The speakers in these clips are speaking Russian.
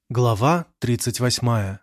Глава 38.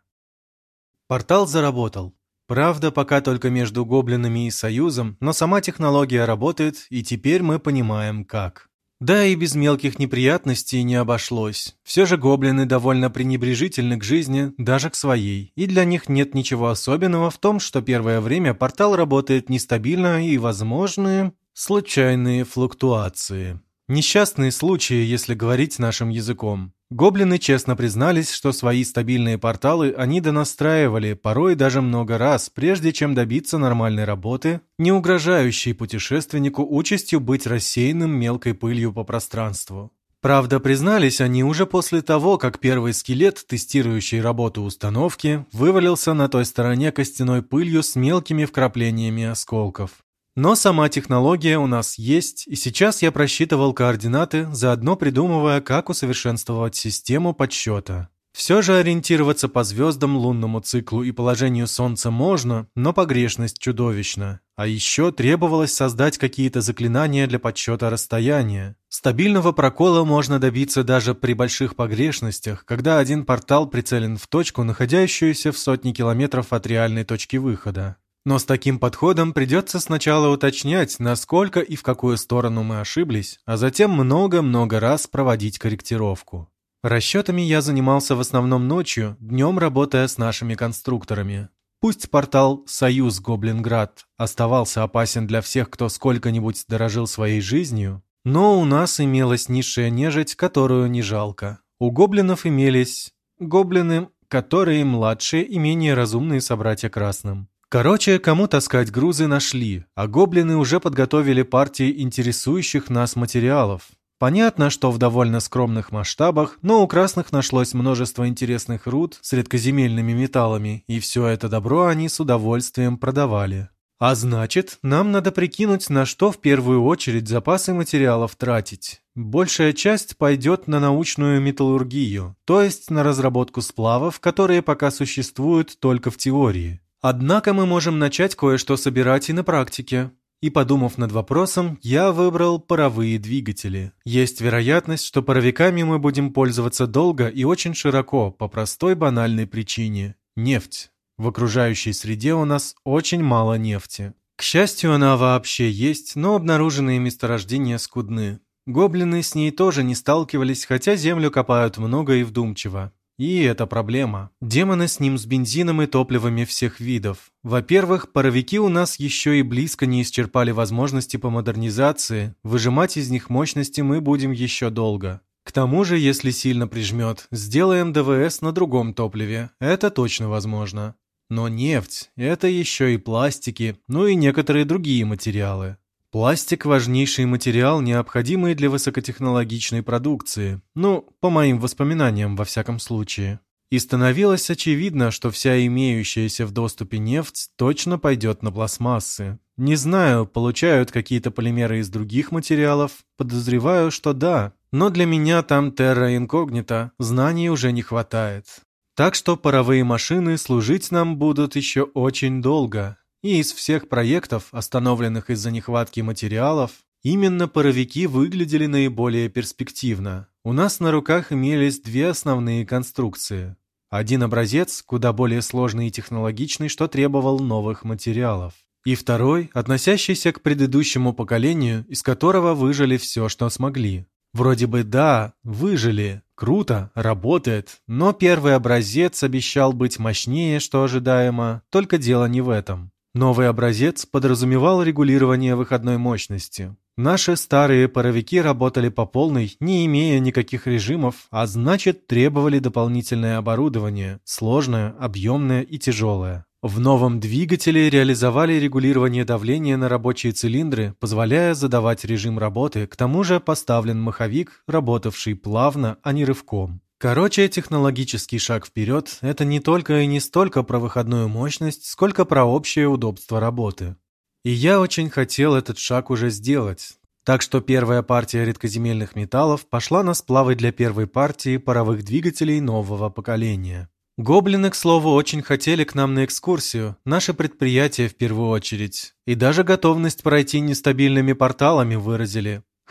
Портал заработал. Правда, пока только между гоблинами и Союзом, но сама технология работает, и теперь мы понимаем, как. Да и без мелких неприятностей не обошлось. Все же гоблины довольно пренебрежительны к жизни, даже к своей, и для них нет ничего особенного в том, что первое время портал работает нестабильно и возможны случайные флуктуации. Несчастные случаи, если говорить нашим языком. Гоблины честно признались, что свои стабильные порталы они донастраивали, порой даже много раз, прежде чем добиться нормальной работы, не угрожающей путешественнику участью быть рассеянным мелкой пылью по пространству. Правда, признались они уже после того, как первый скелет, тестирующий работу установки, вывалился на той стороне костяной пылью с мелкими вкраплениями осколков. Но сама технология у нас есть, и сейчас я просчитывал координаты, заодно придумывая, как усовершенствовать систему подсчета. Все же ориентироваться по звездам, лунному циклу и положению Солнца можно, но погрешность чудовищна. А еще требовалось создать какие-то заклинания для подсчета расстояния. Стабильного прокола можно добиться даже при больших погрешностях, когда один портал прицелен в точку, находящуюся в сотни километров от реальной точки выхода. Но с таким подходом придется сначала уточнять, насколько и в какую сторону мы ошиблись, а затем много-много раз проводить корректировку. Расчетами я занимался в основном ночью, днем работая с нашими конструкторами. Пусть портал «Союз Гоблинград» оставался опасен для всех, кто сколько-нибудь дорожил своей жизнью, но у нас имелась низшая нежить, которую не жалко. У гоблинов имелись гоблины, которые младшие и менее разумные собратья красным. Короче, кому таскать грузы нашли, а гоблины уже подготовили партии интересующих нас материалов. Понятно, что в довольно скромных масштабах, но у красных нашлось множество интересных руд с редкоземельными металлами, и все это добро они с удовольствием продавали. А значит, нам надо прикинуть, на что в первую очередь запасы материалов тратить. Большая часть пойдет на научную металлургию, то есть на разработку сплавов, которые пока существуют только в теории. Однако мы можем начать кое-что собирать и на практике. И подумав над вопросом, я выбрал паровые двигатели. Есть вероятность, что паровиками мы будем пользоваться долго и очень широко, по простой банальной причине – нефть. В окружающей среде у нас очень мало нефти. К счастью, она вообще есть, но обнаруженные месторождения скудны. Гоблины с ней тоже не сталкивались, хотя землю копают много и вдумчиво. И это проблема. Демоны с ним с бензином и топливами всех видов. Во-первых, паровики у нас еще и близко не исчерпали возможности по модернизации, выжимать из них мощности мы будем еще долго. К тому же, если сильно прижмет, сделаем ДВС на другом топливе, это точно возможно. Но нефть – это еще и пластики, ну и некоторые другие материалы. Пластик – важнейший материал, необходимый для высокотехнологичной продукции. Ну, по моим воспоминаниям, во всяком случае. И становилось очевидно, что вся имеющаяся в доступе нефть точно пойдет на пластмассы. Не знаю, получают какие-то полимеры из других материалов. Подозреваю, что да. Но для меня там терра инкогнита, знаний уже не хватает. Так что паровые машины служить нам будут еще очень долго. И из всех проектов, остановленных из-за нехватки материалов, именно паровики выглядели наиболее перспективно. У нас на руках имелись две основные конструкции. Один образец, куда более сложный и технологичный, что требовал новых материалов. И второй, относящийся к предыдущему поколению, из которого выжили все, что смогли. Вроде бы да, выжили, круто, работает, но первый образец обещал быть мощнее, что ожидаемо, только дело не в этом. Новый образец подразумевал регулирование выходной мощности. Наши старые паровики работали по полной, не имея никаких режимов, а значит требовали дополнительное оборудование, сложное, объемное и тяжелое. В новом двигателе реализовали регулирование давления на рабочие цилиндры, позволяя задавать режим работы, к тому же поставлен маховик, работавший плавно, а не рывком. Короче, технологический шаг вперед – это не только и не столько про выходную мощность, сколько про общее удобство работы. И я очень хотел этот шаг уже сделать. Так что первая партия редкоземельных металлов пошла на сплавы для первой партии паровых двигателей нового поколения. Гоблины, к слову, очень хотели к нам на экскурсию, наше предприятие в первую очередь. И даже готовность пройти нестабильными порталами выразили.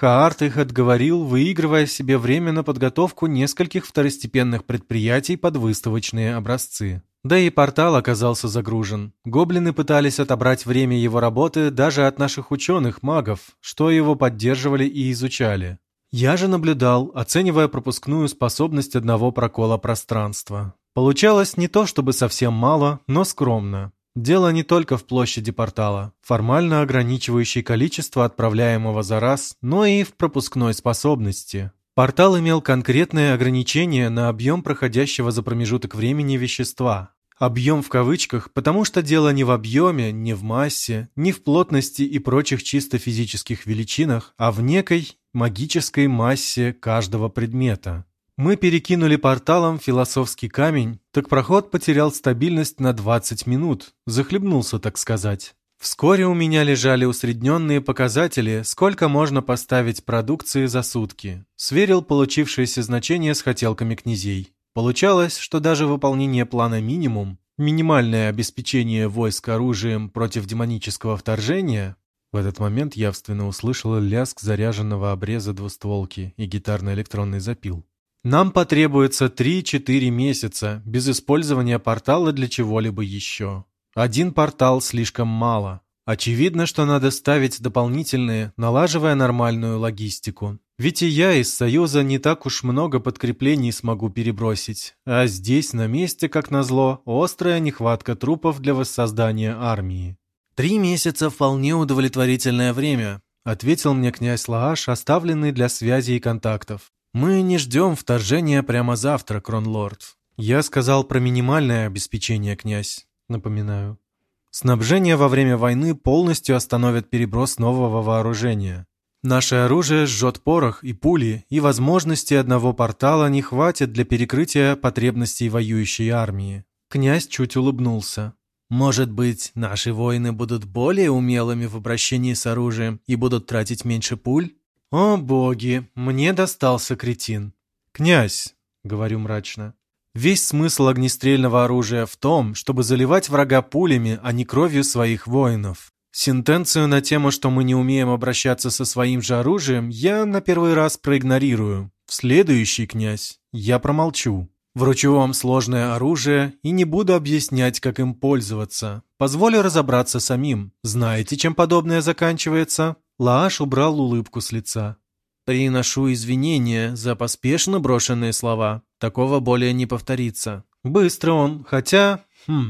Хаарт их отговорил, выигрывая себе время на подготовку нескольких второстепенных предприятий под выставочные образцы. Да и портал оказался загружен. Гоблины пытались отобрать время его работы даже от наших ученых-магов, что его поддерживали и изучали. Я же наблюдал, оценивая пропускную способность одного прокола пространства. Получалось не то чтобы совсем мало, но скромно. Дело не только в площади портала, формально ограничивающей количество отправляемого за раз, но и в пропускной способности. Портал имел конкретные ограничения на объем проходящего за промежуток времени вещества. Объем в кавычках, потому что дело не в объеме, не в массе, не в плотности и прочих чисто физических величинах, а в некой магической массе каждого предмета. Мы перекинули порталом философский камень, так проход потерял стабильность на 20 минут, захлебнулся, так сказать. Вскоре у меня лежали усредненные показатели, сколько можно поставить продукции за сутки. Сверил получившееся значение с хотелками князей. Получалось, что даже выполнение плана минимум, минимальное обеспечение войск оружием против демонического вторжения. В этот момент явственно услышала лязг заряженного обреза двустволки и гитарно-электронный запил. Нам потребуется 3-4 месяца без использования портала для чего-либо еще. Один портал слишком мало. Очевидно, что надо ставить дополнительные, налаживая нормальную логистику. Ведь и я из Союза не так уж много подкреплений смогу перебросить. А здесь, на месте, как назло, острая нехватка трупов для воссоздания армии. 3 месяца вполне удовлетворительное время, ответил мне князь Лааш, оставленный для связи и контактов. Мы не ждем вторжения прямо завтра, Кронлорд. Я сказал про минимальное обеспечение, князь, напоминаю. Снабжение во время войны полностью остановит переброс нового вооружения. Наше оружие сжет порох и пули, и возможности одного портала не хватит для перекрытия потребностей воюющей армии. Князь чуть улыбнулся. Может быть, наши воины будут более умелыми в обращении с оружием и будут тратить меньше пуль? «О боги, мне достался кретин!» «Князь», — говорю мрачно, — «весь смысл огнестрельного оружия в том, чтобы заливать врага пулями, а не кровью своих воинов. Сентенцию на тему, что мы не умеем обращаться со своим же оружием, я на первый раз проигнорирую. В следующий, князь, я промолчу. Вручу вам сложное оружие и не буду объяснять, как им пользоваться. Позволю разобраться самим. Знаете, чем подобное заканчивается?» Лааш убрал улыбку с лица. «Приношу извинения за поспешно брошенные слова. Такого более не повторится». Быстро он, хотя...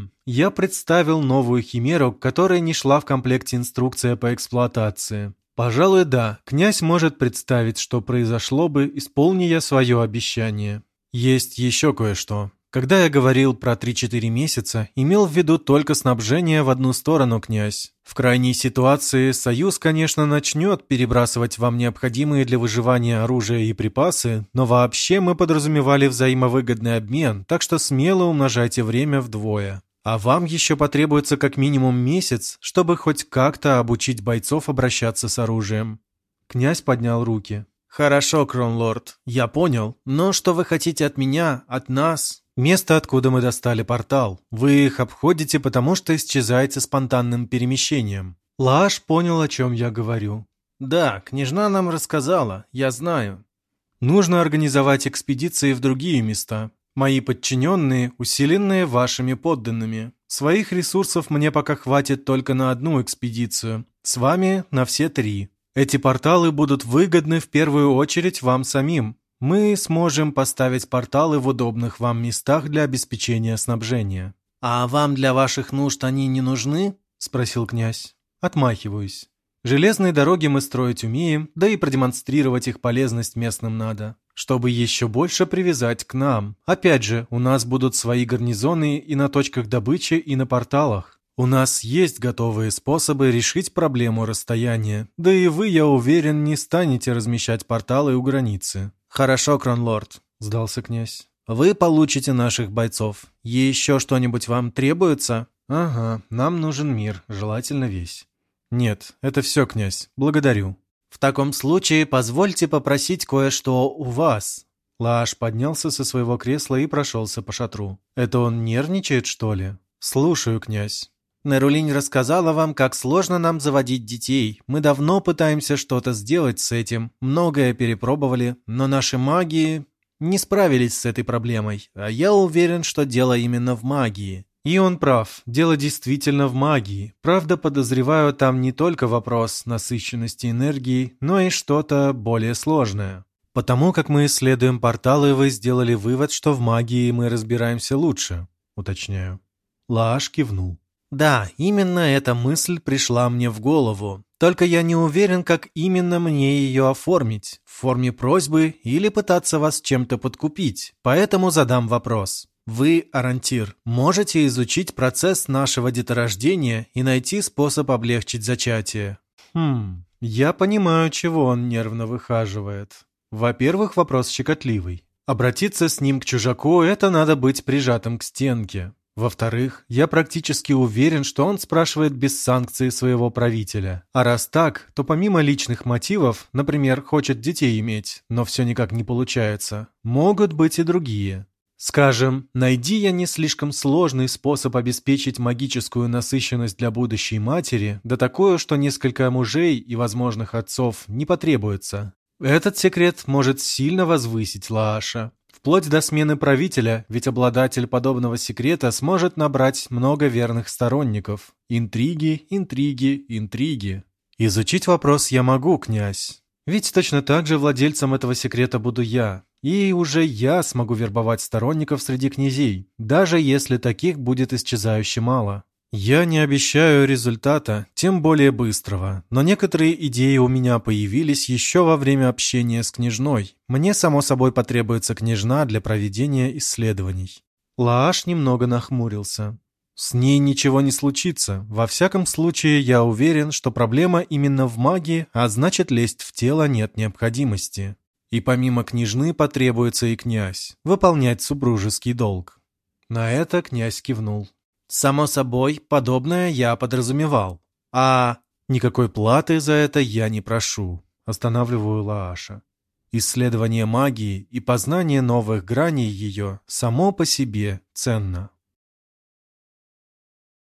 Я представил новую химеру, которая не шла в комплекте инструкция по эксплуатации. Пожалуй, да, князь может представить, что произошло бы, исполни я свое обещание. Есть еще кое-что. Когда я говорил про 3-4 месяца, имел в виду только снабжение в одну сторону, князь. В крайней ситуации Союз, конечно, начнет перебрасывать вам необходимые для выживания оружие и припасы, но вообще мы подразумевали взаимовыгодный обмен, так что смело умножайте время вдвое. А вам еще потребуется как минимум месяц, чтобы хоть как-то обучить бойцов обращаться с оружием. Князь поднял руки. «Хорошо, Кронлорд, я понял, но что вы хотите от меня, от нас?» «Место, откуда мы достали портал. Вы их обходите, потому что исчезаете спонтанным перемещением». Лааш понял, о чем я говорю. «Да, княжна нам рассказала, я знаю. Нужно организовать экспедиции в другие места. Мои подчиненные, усиленные вашими подданными. Своих ресурсов мне пока хватит только на одну экспедицию. С вами на все 3. Эти порталы будут выгодны в первую очередь вам самим. Мы сможем поставить порталы в удобных вам местах для обеспечения снабжения». «А вам для ваших нужд они не нужны?» — спросил князь. Отмахиваюсь. Железные дороги мы строить умеем, да и продемонстрировать их полезность местным надо, чтобы еще больше привязать к нам. Опять же, у нас будут свои гарнизоны и на точках добычи, и на порталах. У нас есть готовые способы решить проблему расстояния, да и вы, я уверен, не станете размещать порталы у границы. «Хорошо, Кронлорд», — сдался князь. «Вы получите наших бойцов. Еще что-нибудь вам требуется?» «Ага, нам нужен мир, желательно весь». «Нет, это все, князь, благодарю». «В таком случае позвольте попросить кое-что у вас». Лааш поднялся со своего кресла и прошелся по шатру. «Это он нервничает, что ли?» «Слушаю, князь». Нерулинь рассказала вам, как сложно нам заводить детей. Мы давно пытаемся что-то сделать с этим, многое перепробовали, но наши маги не справились с этой проблемой, а я уверен, что дело именно в магии. И он прав, дело действительно в магии. Правда, подозреваю, там не только вопрос насыщенности энергии, но и что-то более сложное. Потому как мы исследуем порталы, вы сделали вывод, что в магии мы разбираемся лучше, уточняю. Лааш кивнул. Да, именно эта мысль пришла мне в голову. Только я не уверен, как именно мне ее оформить. В форме просьбы или пытаться вас чем-то подкупить. Поэтому задам вопрос. Вы, Арантир, можете изучить процесс нашего деторождения и найти способ облегчить зачатие? Я понимаю, чего он нервно выхаживает. Во-первых, вопрос щекотливый. Обратиться с ним к чужаку – это надо быть прижатым к стенке. Во-вторых, я практически уверен, что он спрашивает без санкции своего правителя. А раз так, то помимо личных мотивов, например, хочет детей иметь, но все никак не получается, могут быть и другие. Скажем, найди я не слишком сложный способ обеспечить магическую насыщенность для будущей матери, да такое, что несколько мужей и возможных отцов не потребуется. Этот секрет может сильно возвысить Лааша. Вплоть до смены правителя, ведь обладатель подобного секрета сможет набрать много верных сторонников. Интриги, интриги, интриги. Изучить вопрос я могу, князь. Ведь точно так же владельцем этого секрета буду я. И уже я смогу вербовать сторонников среди князей, даже если таких будет исчезающе мало. Я не обещаю результата, тем более быстрого, но некоторые идеи у меня появились еще во время общения с княжной. Мне, само собой, потребуется княжна для проведения исследований. Лааш немного нахмурился. С ней ничего не случится. Во всяком случае, я уверен, что проблема именно в магии, а значит, лезть в тело нет необходимости. И помимо княжны потребуется и князь, выполнять супружеский долг. На это князь кивнул. Само собой, подобное я подразумевал. А никакой платы за это я не прошу, останавливаю Лааша. Исследование магии и познание новых граней ее само по себе ценно.